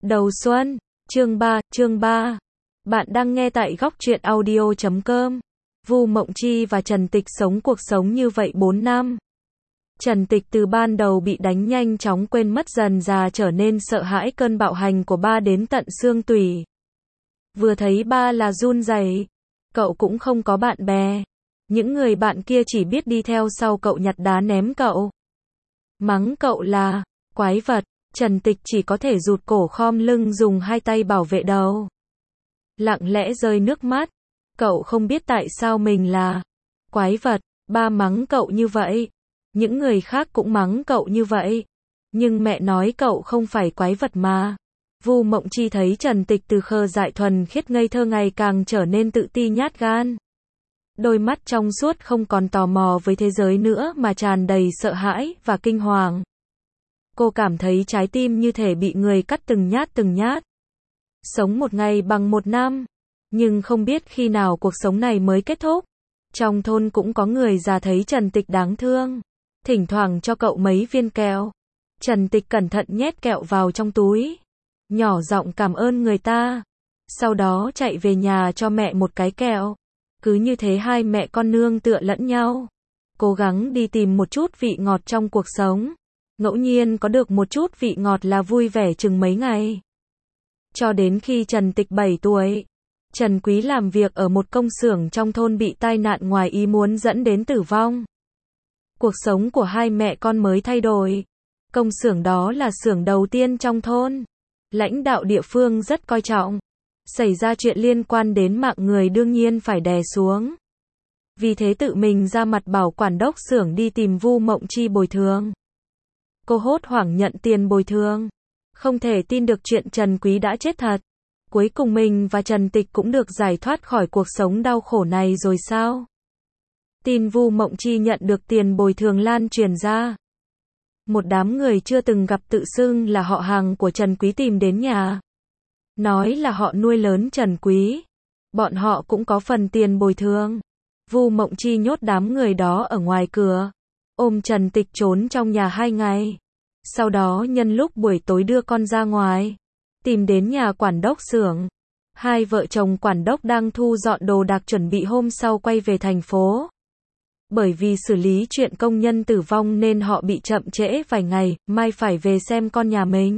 Đầu xuân, chương 3. Bạn đang nghe tại góc truyện audio.com. Vu Mộng Chi và Trần Tịch sống cuộc sống như vậy 4 năm. Trần Tịch từ ban đầu bị đánh nhanh chóng quên mất, dần dà trở nên sợ hãi cơn bạo hành của ba đến tận xương tủy. Vừa thấy ba là run rẩy. Cậu cũng không có bạn bè. Những người bạn kia chỉ biết đi theo sau cậu nhặt đá ném cậu. Mắng cậu là quái vật. Trần Tịch chỉ có thể rụt cổ khom lưng, dùng hai tay bảo vệ đầu. Lặng lẽ rơi nước mắt. Cậu không biết tại sao mình là quái vật. Ba mắng cậu như vậy. Những người khác cũng mắng cậu như vậy. Nhưng mẹ nói cậu không phải quái vật mà. Vu Mộng Chi thấy Trần Tịch từ khờ dại thuần khiết ngây thơ ngày càng trở nên tự ti nhát gan. Đôi mắt trong suốt không còn tò mò với thế giới nữa mà tràn đầy sợ hãi và kinh hoàng. Cô cảm thấy trái tim như thể bị người cắt từng nhát. Sống một ngày bằng một năm. Nhưng không biết khi nào cuộc sống này mới kết thúc. Trong thôn cũng có người già thấy Trần Tịch đáng thương. Thỉnh thoảng cho cậu mấy viên kẹo. Trần Tịch cẩn thận nhét kẹo vào trong túi. Nhỏ giọng cảm ơn người ta. Sau đó chạy về nhà cho mẹ một cái kẹo. Cứ như thế hai mẹ con nương tựa lẫn nhau. Cố gắng đi tìm một chút vị ngọt trong cuộc sống. Ngẫu nhiên có được một chút vị ngọt là vui vẻ chừng mấy ngày. Cho đến khi Trần Tịch 7 tuổi, Trần Quý làm việc ở một công xưởng trong thôn bị tai nạn ngoài ý muốn dẫn đến tử vong. Cuộc sống của hai mẹ con mới thay đổi. Công xưởng đó là xưởng đầu tiên trong thôn. Lãnh đạo địa phương rất coi trọng. Xảy ra chuyện liên quan đến mạng người đương nhiên phải đè xuống. Vì thế tự mình ra mặt bảo quản đốc xưởng đi tìm Vu Mộng Chi bồi thường. Cô hốt hoảng nhận tiền bồi thường. Không thể tin được chuyện Trần Quý đã chết thật. Cuối cùng mình và Trần Tịch cũng được giải thoát khỏi cuộc sống đau khổ này rồi sao? Tin Vu Mộng Chi nhận được tiền bồi thường lan truyền ra. Một đám người chưa từng gặp tự xưng là họ hàng của Trần Quý tìm đến nhà. Nói là họ nuôi lớn Trần Quý. Bọn họ cũng có phần tiền bồi thường. Vu Mộng Chi nhốt đám người đó ở ngoài cửa. Ôm Trần Tịch trốn trong nhà 2 ngày. Sau đó nhân lúc buổi tối đưa con ra ngoài. Tìm đến nhà quản đốc xưởng. Hai vợ chồng quản đốc đang thu dọn đồ đạc chuẩn bị hôm sau quay về thành phố. Bởi vì xử lý chuyện công nhân tử vong nên họ bị chậm trễ vài ngày, mai phải về xem con nhà mình.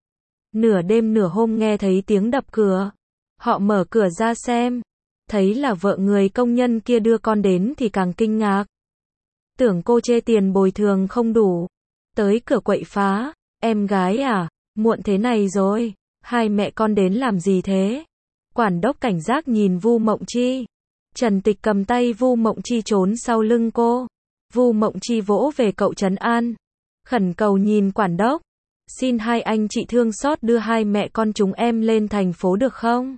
Nửa đêm nửa hôm nghe thấy tiếng đập cửa. Họ mở cửa ra xem. Thấy là vợ người công nhân kia đưa con đến thì càng kinh ngạc. Tưởng cô chê tiền bồi thường không đủ. Tới cửa quậy phá. Em gái à, muộn thế này rồi. Hai mẹ con đến làm gì thế? Quản đốc cảnh giác nhìn Vu Mộng Chi. Trần Tịch cầm tay Vu Mộng Chi trốn sau lưng cô. Vu Mộng Chi vỗ về cậu trấn an. Khẩn cầu nhìn quản đốc. Xin hai anh chị thương xót đưa hai mẹ con chúng em lên thành phố được không?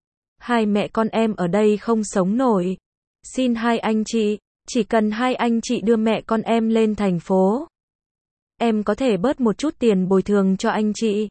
Hai mẹ con em ở đây không sống nổi. Xin hai anh chị, chỉ cần hai anh chị đưa mẹ con em lên thành phố. Em có thể bớt một chút tiền bồi thường cho anh chị.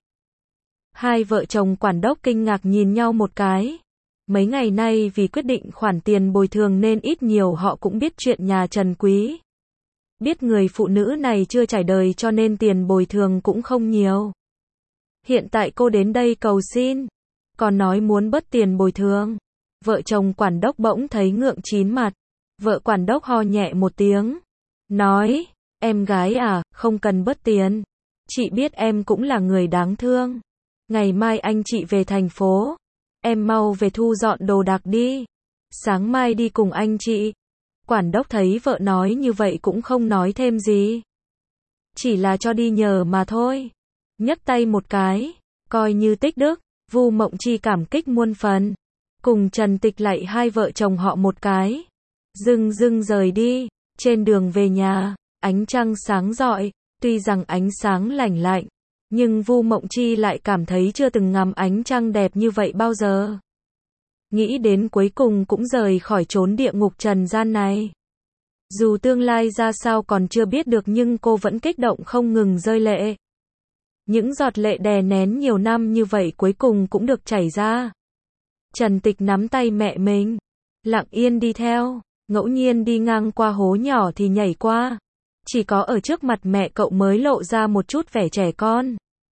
Hai vợ chồng quản đốc kinh ngạc nhìn nhau một cái. Mấy ngày nay vì quyết định khoản tiền bồi thường nên ít nhiều họ cũng biết chuyện nhà Trần Quý. Biết người phụ nữ này chưa trải đời cho nên tiền bồi thường cũng không nhiều. Hiện tại cô đến đây cầu xin, còn nói muốn bớt tiền bồi thường. Vợ chồng quản đốc bỗng thấy ngượng chín mặt. Vợ quản đốc ho nhẹ một tiếng. Nói, em gái à, không cần bớt tiền. Chị biết em cũng là người đáng thương. Ngày mai anh chị về thành phố. Em mau về thu dọn đồ đạc đi. Sáng mai đi cùng anh chị. Quản đốc thấy vợ nói như vậy cũng không nói thêm gì. Chỉ là cho đi nhờ mà thôi. Nhấc tay một cái. Coi như tích đức. Vu Mộng Chi cảm kích muôn phần. Cùng Trần Tịch lạy hai vợ chồng họ một cái. Dưng rời đi. Trên đường về nhà, ánh trăng sáng rọi. Tuy rằng ánh sáng lành lạnh, nhưng Vu Mộng Chi lại cảm thấy chưa từng ngắm ánh trăng đẹp như vậy bao giờ. Nghĩ đến cuối cùng cũng rời khỏi chốn địa ngục trần gian này. Dù tương lai ra sao còn chưa biết được nhưng cô vẫn kích động không ngừng rơi lệ. Những giọt lệ đè nén nhiều năm như vậy cuối cùng cũng được chảy ra. Trần Tịch nắm tay mẹ mình, lặng yên đi theo, ngẫu nhiên đi ngang qua hố nhỏ thì nhảy qua. Chỉ có ở trước mặt mẹ cậu mới lộ ra một chút vẻ trẻ con.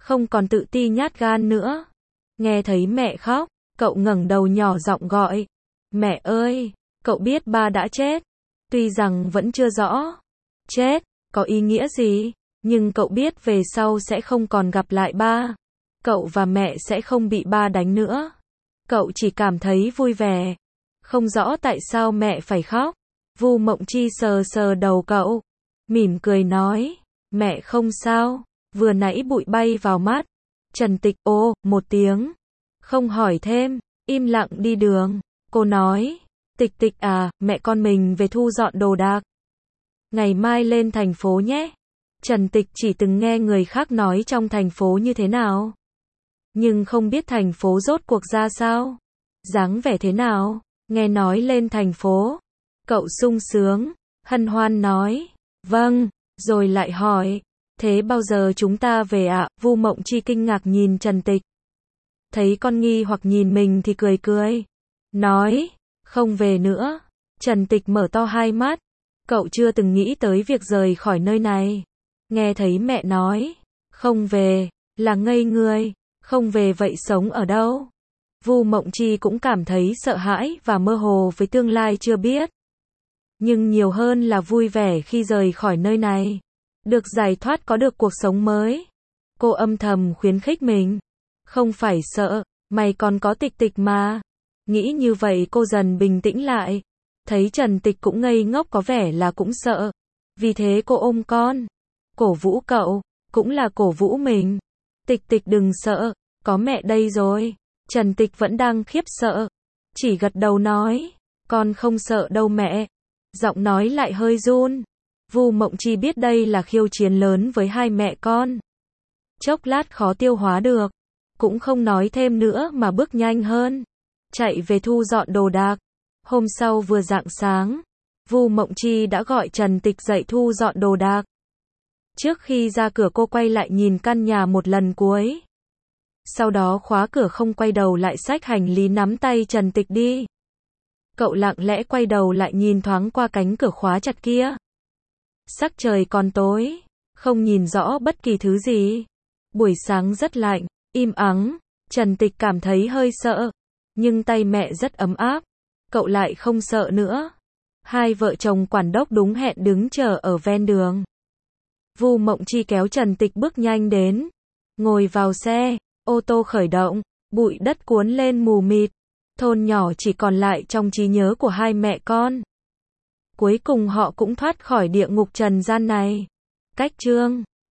không còn tự ti nhát gan nữa. Nghe thấy mẹ khóc, cậu ngẩng đầu nhỏ giọng gọi. Mẹ ơi, cậu biết ba đã chết. Tuy rằng vẫn chưa rõ chết có ý nghĩa gì, nhưng cậu biết về sau sẽ không còn gặp lại ba. Cậu và mẹ sẽ không bị ba đánh nữa. Cậu chỉ cảm thấy vui vẻ. Không rõ tại sao mẹ phải khóc. Vu Mộng Chi sờ sờ đầu cậu, mỉm cười nói, mẹ không sao, vừa nãy bụi bay vào mắt. Trần Tịch ồ, một tiếng, không hỏi thêm, im lặng đi đường. Cô nói, Tịch Tịch à, mẹ con mình về thu dọn đồ đạc. Ngày mai lên thành phố nhé. Trần Tịch chỉ từng nghe người khác nói trong thành phố như thế nào, nhưng không biết thành phố rốt cuộc ra sao, dáng vẻ thế nào. Nghe nói lên thành phố, cậu sung sướng, hân hoan nói, vâng, rồi lại hỏi, thế bao giờ chúng ta về ạ? Vu Mộng Chi kinh ngạc nhìn Trần Tịch. Thấy con nghi hoặc nhìn mình thì cười cười, nói, không về nữa. Trần Tịch mở to hai mắt, cậu chưa từng nghĩ tới việc rời khỏi nơi này. Nghe thấy mẹ nói, không về, là ngây người, không về vậy sống ở đâu? Vu Mộng Chi cũng cảm thấy sợ hãi và mơ hồ với tương lai chưa biết. Nhưng nhiều hơn là vui vẻ khi rời khỏi nơi này. Được giải thoát có được cuộc sống mới. Cô âm thầm khuyến khích mình. Không phải sợ, mày còn có Tịch Tịch mà. Nghĩ như vậy cô dần bình tĩnh lại. Thấy Trần Tịch cũng ngây ngốc có vẻ là cũng sợ. Vì thế cô ôm con, cổ vũ cậu, cũng là cổ vũ mình. Tịch Tịch đừng sợ, có mẹ đây rồi. Trần Tịch vẫn đang khiếp sợ, chỉ gật đầu nói, con không sợ đâu mẹ. Giọng nói lại hơi run. Vu Mộng Chi biết đây là khiêu chiến lớn với hai mẹ con. Chốc lát khó tiêu hóa được, cũng không nói thêm nữa mà bước nhanh hơn, chạy về thu dọn đồ đạc. Hôm sau vừa rạng sáng, Vu Mộng Chi đã gọi Trần Tịch dậy thu dọn đồ đạc. Trước khi ra cửa cô quay lại nhìn căn nhà một lần cuối. Sau đó khóa cửa không quay đầu lại xách hành lý nắm tay Trần Tịch đi. Cậu lặng lẽ quay đầu lại nhìn thoáng qua cánh cửa khóa chặt kia. Sắc trời còn tối, không nhìn rõ bất kỳ thứ gì. Buổi sáng rất lạnh, im ắng, Trần Tịch cảm thấy hơi sợ. Nhưng tay mẹ rất ấm áp, cậu lại không sợ nữa. Hai vợ chồng quản đốc đúng hẹn đứng chờ ở ven đường. Vu Mộng Chi kéo Trần Tịch bước nhanh đến. Ngồi vào xe, ô tô khởi động, bụi đất cuốn lên mù mịt. Thôn nhỏ chỉ còn lại trong trí nhớ của hai mẹ con. Cuối cùng họ cũng thoát khỏi địa ngục trần gian này. Cách chương